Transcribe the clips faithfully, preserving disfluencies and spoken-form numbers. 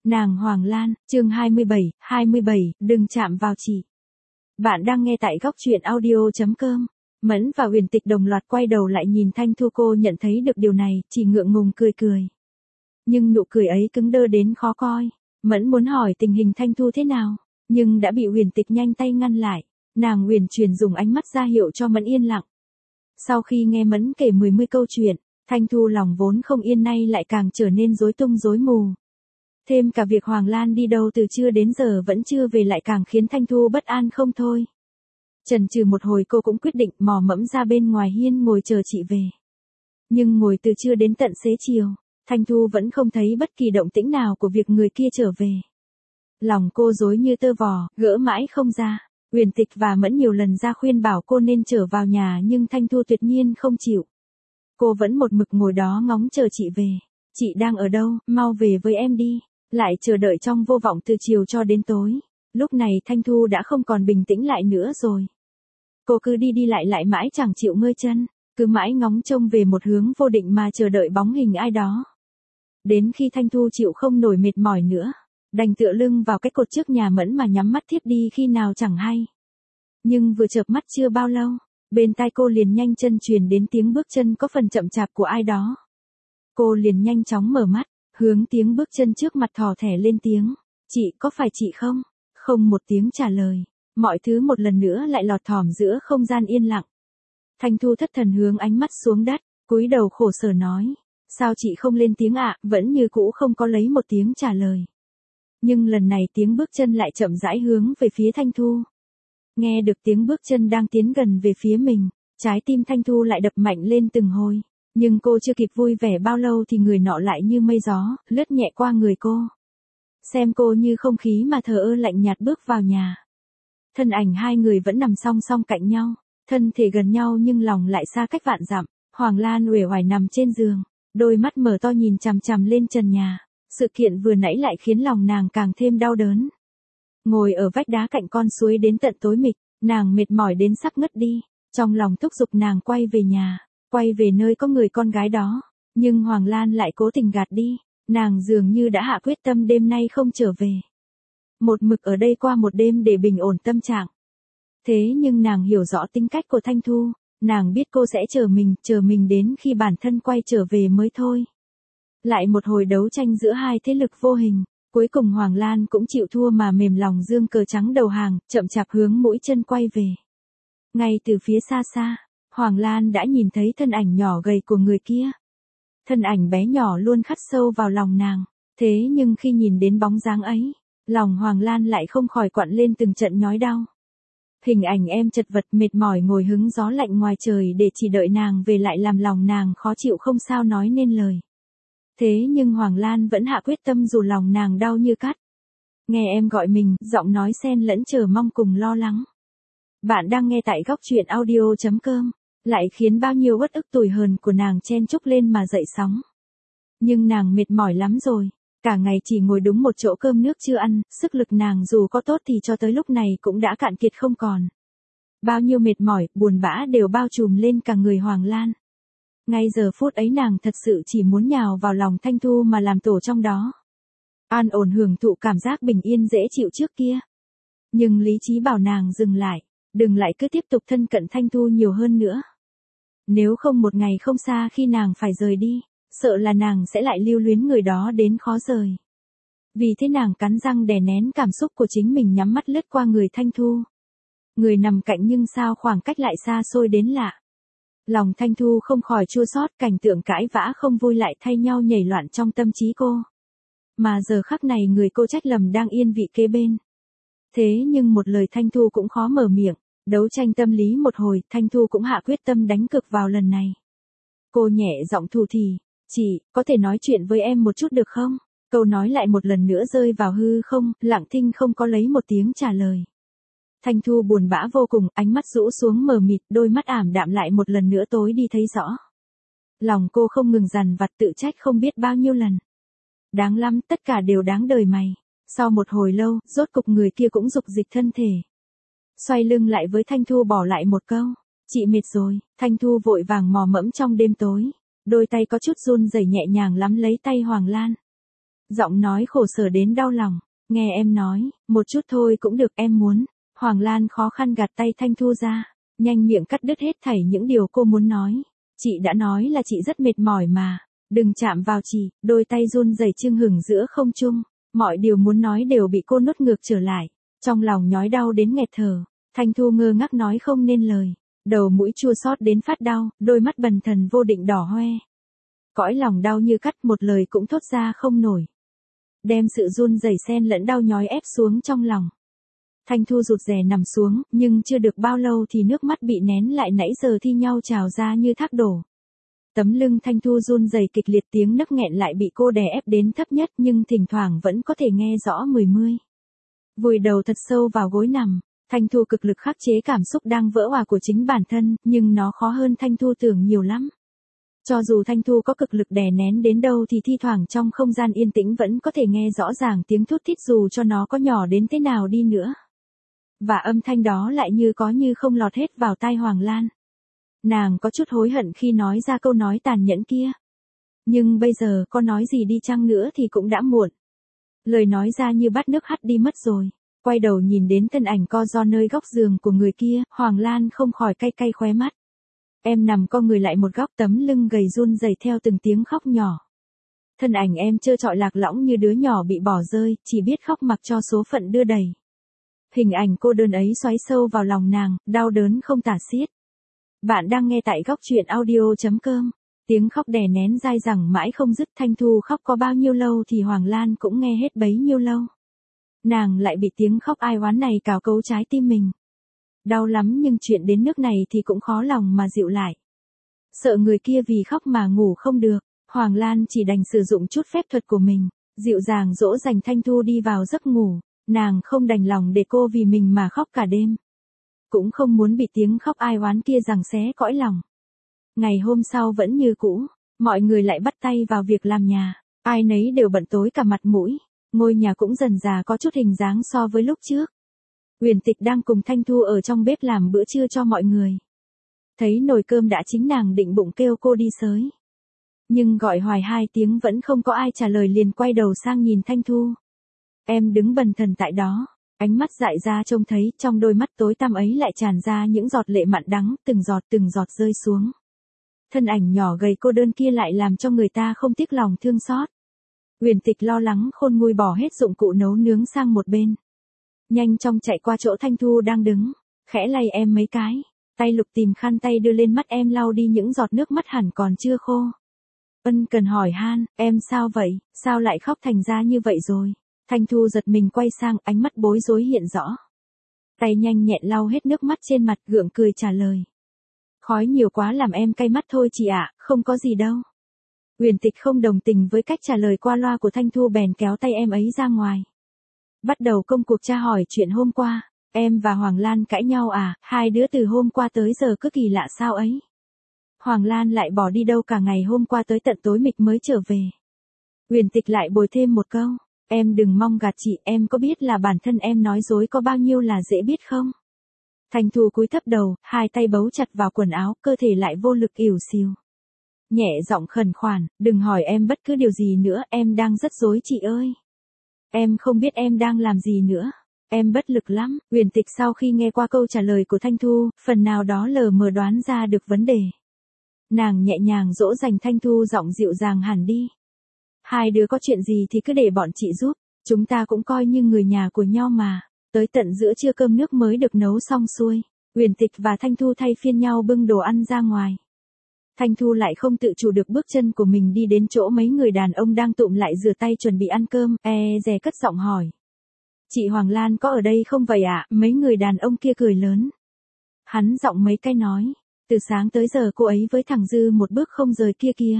Nàng Hoàng Lan, chương hai mươi bảy, hai mươi bảy, đừng chạm vào chị. Bạn đang nghe tại góc truyện audio.com. Mẫn và Huyền Tịch đồng loạt quay đầu lại nhìn Thanh Thu, cô nhận thấy được điều này, chỉ ngượng ngùng cười cười. Nhưng nụ cười ấy cứng đơ đến khó coi. Mẫn muốn hỏi tình hình Thanh Thu thế nào, nhưng đã bị Huyền Tịch nhanh tay ngăn lại. Nàng huyền truyền dùng ánh mắt ra hiệu cho Mẫn yên lặng. Sau khi nghe Mẫn kể mười mươi câu chuyện, Thanh Thu lòng vốn không yên nay lại càng trở nên rối tung rối mù. Thêm cả việc Hoàng Lan đi đâu từ trưa đến giờ vẫn chưa về lại càng khiến Thanh Thu bất an không thôi. Chần chừ một hồi cô cũng quyết định mò mẫm ra bên ngoài hiên ngồi chờ chị về. Nhưng ngồi từ trưa đến tận xế chiều, Thanh Thu vẫn không thấy bất kỳ động tĩnh nào của việc người kia trở về. Lòng cô rối như tơ vò, gỡ mãi không ra. Huyền Tịch và Mẫn nhiều lần ra khuyên bảo cô nên trở vào nhà nhưng Thanh Thu tuyệt nhiên không chịu. Cô vẫn một mực ngồi đó ngóng chờ chị về. Chị đang ở đâu, mau về với em đi. Lại chờ đợi trong vô vọng từ chiều cho đến tối. Lúc này Thanh Thu đã không còn bình tĩnh lại nữa rồi. Cô cứ đi đi lại lại mãi chẳng chịu ngơi chân, cứ mãi ngóng trông về một hướng vô định mà chờ đợi bóng hình ai đó. Đến khi Thanh Thu chịu không nổi mệt mỏi nữa, đành tựa lưng vào cái cột trước nhà Mẫn mà nhắm mắt thiếp đi khi nào chẳng hay. Nhưng vừa chợp mắt chưa bao lâu, bên tai cô liền nhanh chân truyền đến tiếng bước chân có phần chậm chạp của ai đó. Cô liền nhanh chóng mở mắt, hướng tiếng bước chân trước mặt thò thẻ lên tiếng. Chị, có phải chị không? Không một tiếng trả lời. Mọi thứ một lần nữa lại lọt thỏm giữa không gian yên lặng. Thanh Thu thất thần hướng ánh mắt xuống đất, cúi đầu khổ sở nói. Sao chị không lên tiếng ạ? Vẫn như cũ không có lấy một tiếng trả lời. Nhưng lần này tiếng bước chân lại chậm rãi hướng về phía Thanh Thu. Nghe được tiếng bước chân đang tiến gần về phía mình, trái tim Thanh Thu lại đập mạnh lên từng hồi. Nhưng cô chưa kịp vui vẻ bao lâu thì người nọ lại như mây gió, lướt nhẹ qua người cô. Xem cô như không khí mà thờ ơ lạnh nhạt bước vào nhà. Thân ảnh hai người vẫn nằm song song cạnh nhau, thân thể gần nhau nhưng lòng lại xa cách vạn dặm. Hoàng Lan uể oải nằm trên giường, đôi mắt mở to nhìn chằm chằm lên trần nhà. Sự kiện vừa nãy lại khiến lòng nàng càng thêm đau đớn. Ngồi ở vách đá cạnh con suối đến tận tối mịt, nàng mệt mỏi đến sắp ngất đi, trong lòng thúc giục nàng quay về nhà, quay về nơi có người con gái đó. Nhưng Hoàng Lan lại cố tình gạt đi, nàng dường như đã hạ quyết tâm đêm nay không trở về. Một mực ở đây qua một đêm để bình ổn tâm trạng. Thế nhưng nàng hiểu rõ tính cách của Thanh Thu, nàng biết cô sẽ chờ mình, chờ mình đến khi bản thân quay trở về mới thôi. Lại một hồi đấu tranh giữa hai thế lực vô hình, cuối cùng Hoàng Lan cũng chịu thua mà mềm lòng dương cờ trắng đầu hàng, chậm chạp hướng mũi chân quay về. Ngay từ phía xa xa, Hoàng Lan đã nhìn thấy thân ảnh nhỏ gầy của người kia. Thân ảnh bé nhỏ luôn khắc sâu vào lòng nàng, thế nhưng khi nhìn đến bóng dáng ấy, lòng Hoàng Lan lại không khỏi quặn lên từng trận nhói đau. Hình ảnh em chật vật mệt mỏi ngồi hứng gió lạnh ngoài trời để chỉ đợi nàng về lại làm lòng nàng khó chịu không sao nói nên lời. Thế nhưng Hoàng Lan vẫn hạ quyết tâm dù lòng nàng đau như cắt. Nghe em gọi mình, giọng nói xen lẫn chờ mong cùng lo lắng. Bạn đang nghe tại góc truyện audio.com, lại khiến bao nhiêu uất ức tủi hờn của nàng chen chúc lên mà dậy sóng. Nhưng nàng mệt mỏi lắm rồi, cả ngày chỉ ngồi đúng một chỗ cơm nước chưa ăn, sức lực nàng dù có tốt thì cho tới lúc này cũng đã cạn kiệt không còn. Bao nhiêu mệt mỏi, buồn bã đều bao trùm lên cả người Hoàng Lan. Ngay giờ phút ấy nàng thật sự chỉ muốn nhào vào lòng Thanh Thu mà làm tổ trong đó. An ổn hưởng thụ cảm giác bình yên dễ chịu trước kia. Nhưng lý trí bảo nàng dừng lại, đừng lại cứ tiếp tục thân cận Thanh Thu nhiều hơn nữa. Nếu không một ngày không xa khi nàng phải rời đi, sợ là nàng sẽ lại lưu luyến người đó đến khó rời. Vì thế nàng cắn răng đè nén cảm xúc của chính mình nhắm mắt lướt qua người Thanh Thu. Người nằm cạnh nhưng sao khoảng cách lại xa xôi đến lạ. Lòng Thanh Thu không khỏi chua xót, cảnh tượng cãi vã không vui lại thay nhau nhảy loạn trong tâm trí cô. Mà giờ khắc này người cô trách lầm đang yên vị kế bên. Thế nhưng một lời Thanh Thu cũng khó mở miệng, đấu tranh tâm lý một hồi, Thanh Thu cũng hạ quyết tâm đánh cực vào lần này. Cô nhẹ giọng thủ thỉ, chị, có thể nói chuyện với em một chút được không? Câu nói lại một lần nữa rơi vào hư không, lặng thinh không có lấy một tiếng trả lời. Thanh Thu buồn bã vô cùng, ánh mắt rũ xuống mờ mịt, đôi mắt ảm đạm lại một lần nữa tối đi thấy rõ. Lòng cô không ngừng dằn vặt tự trách không biết bao nhiêu lần. Đáng lắm, tất cả đều đáng đời mày. Sau một hồi lâu, rốt cục người kia cũng dục dịch thân thể. Xoay lưng lại với Thanh Thu bỏ lại một câu. Chị mệt rồi. Thanh Thu vội vàng mò mẫm trong đêm tối. Đôi tay có chút run rẩy nhẹ nhàng lắm lấy tay Hoàng Lan. Giọng nói khổ sở đến đau lòng. Nghe em nói, một chút thôi cũng được em muốn. Hoàng Lan khó khăn gạt tay Thanh Thu ra, nhanh miệng cắt đứt hết thảy những điều cô muốn nói. Chị đã nói là chị rất mệt mỏi mà. Đừng chạm vào chị, đôi tay run rẩy chưng hửng giữa không trung. Mọi điều muốn nói đều bị cô nuốt ngược trở lại. Trong lòng nhói đau đến nghẹt thở. Thanh Thu ngơ ngác nói không nên lời. Đầu mũi chua xót đến phát đau, đôi mắt bần thần vô định đỏ hoe. Cõi lòng đau như cắt, một lời cũng thốt ra không nổi. Đem sự run rẩy xen lẫn đau nhói ép xuống trong lòng. Thanh Thu rụt rè nằm xuống, nhưng chưa được bao lâu thì nước mắt bị nén lại nãy giờ thi nhau trào ra như thác đổ. Tấm lưng Thanh Thu run rẩy kịch liệt, tiếng nấc nghẹn lại bị cô đè ép đến thấp nhất, nhưng thỉnh thoảng vẫn có thể nghe rõ mười mươi. Vùi đầu thật sâu vào gối nằm, Thanh Thu cực lực khắc chế cảm xúc đang vỡ òa của chính bản thân, nhưng nó khó hơn Thanh Thu tưởng nhiều lắm. Cho dù Thanh Thu có cực lực đè nén đến đâu thì thi thoảng trong không gian yên tĩnh vẫn có thể nghe rõ ràng tiếng thút thít dù cho nó có nhỏ đến thế nào đi nữa. Và âm thanh đó lại như có như không lọt hết vào tai Hoàng Lan. Nàng có chút hối hận khi nói ra câu nói tàn nhẫn kia. Nhưng bây giờ có nói gì đi chăng nữa thì cũng đã muộn. Lời nói ra như bát nước hắt đi mất rồi. Quay đầu nhìn đến thân ảnh co ro nơi góc giường của người kia, Hoàng Lan không khỏi cay cay khóe mắt. Em nằm co người lại một góc, tấm lưng gầy run rẩy theo từng tiếng khóc nhỏ. Thân ảnh em trơ trọi lạc lõng như đứa nhỏ bị bỏ rơi, chỉ biết khóc mặc cho số phận đưa đẩy. Hình ảnh cô đơn ấy xoáy sâu vào lòng nàng, đau đớn không tả xiết. Bạn đang nghe tại góc truyện audio chấm com. Tiếng khóc đè nén dai dẳng mãi không dứt. Thanh Thu khóc có bao nhiêu lâu thì Hoàng Lan cũng nghe hết bấy nhiêu lâu. Nàng lại bị tiếng khóc ai oán này cào cấu trái tim mình. Đau lắm, nhưng chuyện đến nước này thì cũng khó lòng mà dịu lại. Sợ người kia vì khóc mà ngủ không được, Hoàng Lan chỉ đành sử dụng chút phép thuật của mình, dịu dàng dỗ dành Thanh Thu đi vào giấc ngủ. Nàng không đành lòng để cô vì mình mà khóc cả đêm. Cũng không muốn bị tiếng khóc ai oán kia giằng xé cõi lòng. Ngày hôm sau vẫn như cũ, mọi người lại bắt tay vào việc làm nhà, ai nấy đều bận tối cả mặt mũi, ngôi nhà cũng dần dà có chút hình dáng so với lúc trước. Uyển Tịch đang cùng Thanh Thu ở trong bếp làm bữa trưa cho mọi người. Thấy nồi cơm đã chín, nàng định bụng kêu cô đi xới. Nhưng gọi hoài hai tiếng vẫn không có ai trả lời, liền quay đầu sang nhìn Thanh Thu. Em đứng bần thần tại đó, ánh mắt dại ra trông thấy trong đôi mắt tối tăm ấy lại tràn ra những giọt lệ mặn đắng, từng giọt từng giọt rơi xuống. Thân ảnh nhỏ gầy cô đơn kia lại làm cho người ta không tiếc lòng thương xót. Uyển Tịch lo lắng khôn nguôi bỏ hết dụng cụ nấu nướng sang một bên. Nhanh chóng chạy qua chỗ Thanh Thu đang đứng, khẽ lay em mấy cái, tay lục tìm khăn tay đưa lên mắt em lau đi những giọt nước mắt hẳn còn chưa khô. Ân cần hỏi han, em sao vậy, sao lại khóc thành ra như vậy rồi? Thanh Thu giật mình quay sang, ánh mắt bối rối hiện rõ. Tay nhanh nhẹn lau hết nước mắt trên mặt, gượng cười trả lời. Khói nhiều quá làm em cay mắt thôi chị ạ, không có gì đâu. Uyển Tịch không đồng tình với cách trả lời qua loa của Thanh Thu, bèn kéo tay em ấy ra ngoài. Bắt đầu công cuộc tra hỏi chuyện hôm qua. Em và Hoàng Lan cãi nhau à, hai đứa từ hôm qua tới giờ cứ kỳ lạ sao ấy. Hoàng Lan lại bỏ đi đâu cả ngày, hôm qua tới tận tối mịt mới trở về. Uyển Tịch lại bồi thêm một câu. Em đừng mong gạt chị, em có biết là bản thân em nói dối có bao nhiêu là dễ biết không? Thanh Thu cúi thấp đầu, hai tay bấu chặt vào quần áo, cơ thể lại vô lực ỉu xìu. Nhẹ giọng khẩn khoản, đừng hỏi em bất cứ điều gì nữa, em đang rất rối chị ơi. Em không biết em đang làm gì nữa. Em bất lực lắm. Uyển Tịch sau khi nghe qua câu trả lời của Thanh Thu, phần nào đó lờ mờ đoán ra được vấn đề. Nàng nhẹ nhàng dỗ dành Thanh Thu, giọng dịu dàng hẳn đi. Hai đứa có chuyện gì thì cứ để bọn chị giúp, chúng ta cũng coi như người nhà của nhau mà. Tới tận giữa trưa cơm nước mới được nấu xong xuôi, Uyển Tịch và Thanh Thu thay phiên nhau bưng đồ ăn ra ngoài. Thanh Thu lại không tự chủ được bước chân của mình đi đến chỗ mấy người đàn ông đang tụm lại rửa tay chuẩn bị ăn cơm, e dè cất giọng hỏi. Chị Hoàng Lan có ở đây không vậy ạ? À? Mấy người đàn ông kia cười lớn. Hắn giọng mấy cái nói, từ sáng tới giờ cô ấy với thằng Dư một bước không rời kia kia.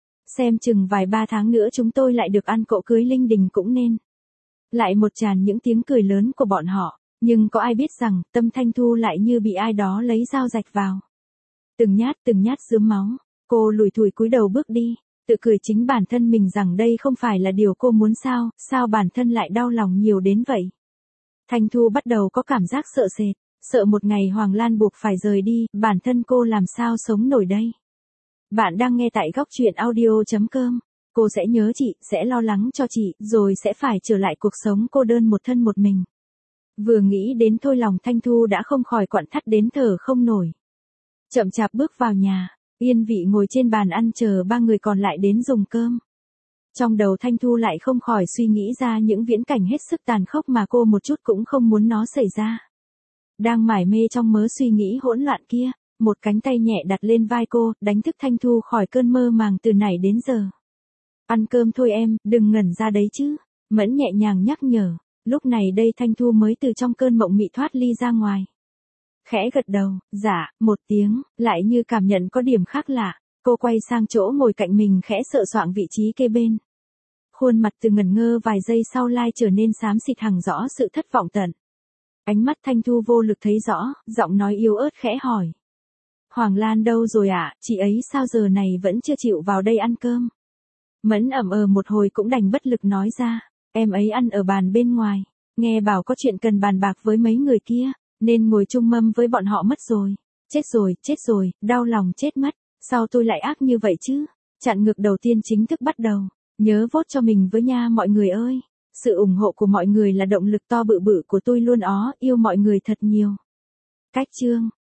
Xem chừng vài ba tháng nữa chúng tôi lại được ăn cỗ cưới linh đình cũng nên. Lại một tràn những tiếng cười lớn của bọn họ, nhưng có ai biết rằng tâm Thanh Thu lại như bị ai đó lấy dao rạch vào. Từng nhát từng nhát rướm máu, cô lủi thủi cúi đầu bước đi, tự cười chính bản thân mình rằng đây không phải là điều cô muốn sao, sao bản thân lại đau lòng nhiều đến vậy. Thanh Thu bắt đầu có cảm giác sợ sệt, sợ một ngày Hoàng Lan buộc phải rời đi, bản thân cô làm sao sống nổi đây. Bạn đang nghe tại góc truyện audio chấm com. cô sẽ nhớ chị, sẽ lo lắng cho chị, rồi sẽ phải trở lại cuộc sống cô đơn một thân một mình. Vừa nghĩ đến thôi lòng Thanh Thu đã không khỏi quặn thắt đến thở không nổi. Chậm chạp bước vào nhà, yên vị ngồi trên bàn ăn chờ ba người còn lại đến dùng cơm. Trong đầu Thanh Thu lại không khỏi suy nghĩ ra những viễn cảnh hết sức tàn khốc mà cô một chút cũng không muốn nó xảy ra. Đang mải mê trong mớ suy nghĩ hỗn loạn kia, một cánh tay nhẹ đặt lên vai cô, đánh thức Thanh Thu khỏi cơn mơ màng từ nãy đến giờ. Ăn cơm thôi em, đừng ngẩn ra đấy chứ. Mẫn nhẹ nhàng nhắc nhở. Lúc này đây Thanh Thu mới từ trong cơn mộng mị thoát ly ra ngoài. Khẽ gật đầu, dạ, một tiếng, lại như cảm nhận có điểm khác lạ. Cô quay sang chỗ ngồi cạnh mình khẽ sờ soạng vị trí kế bên. Khuôn mặt từ ngẩn ngơ vài giây sau lai trở nên xám xịt hằng rõ sự thất vọng tận. Ánh mắt Thanh Thu vô lực thấy rõ, giọng nói yếu ớt khẽ hỏi. Hoàng Lan đâu rồi ạ, à? Chị ấy sao giờ này vẫn chưa chịu vào đây ăn cơm? Mẫn ẩm ờ một hồi cũng đành bất lực nói ra, em ấy ăn ở bàn bên ngoài, nghe bảo có chuyện cần bàn bạc với mấy người kia, nên ngồi chung mâm với bọn họ mất rồi. Chết rồi, chết rồi, đau lòng chết mất, sao tôi lại ác như vậy chứ? Chặn ngược đầu tiên chính thức bắt đầu, nhớ vote cho mình với nha mọi người ơi. Sự ủng hộ của mọi người là động lực to bự bự của tôi luôn ó, yêu mọi người thật nhiều. Cách chương